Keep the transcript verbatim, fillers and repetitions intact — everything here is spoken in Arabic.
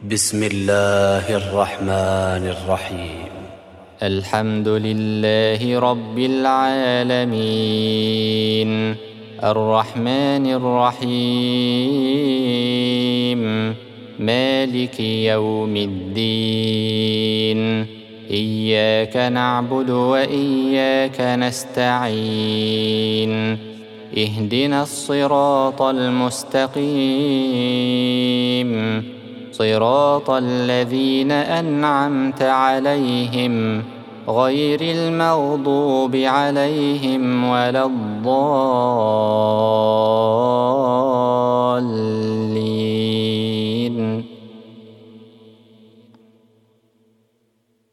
بسم الله الرحمن الرحيم. الحمد لله رب العالمين الرحمن الرحيم مالك يوم الدين إياك نعبد وإياك نستعين اهدنا الصراط المستقيم صراط الذين أنعمت عليهم غير المغضوب عليهم ولا الضالين.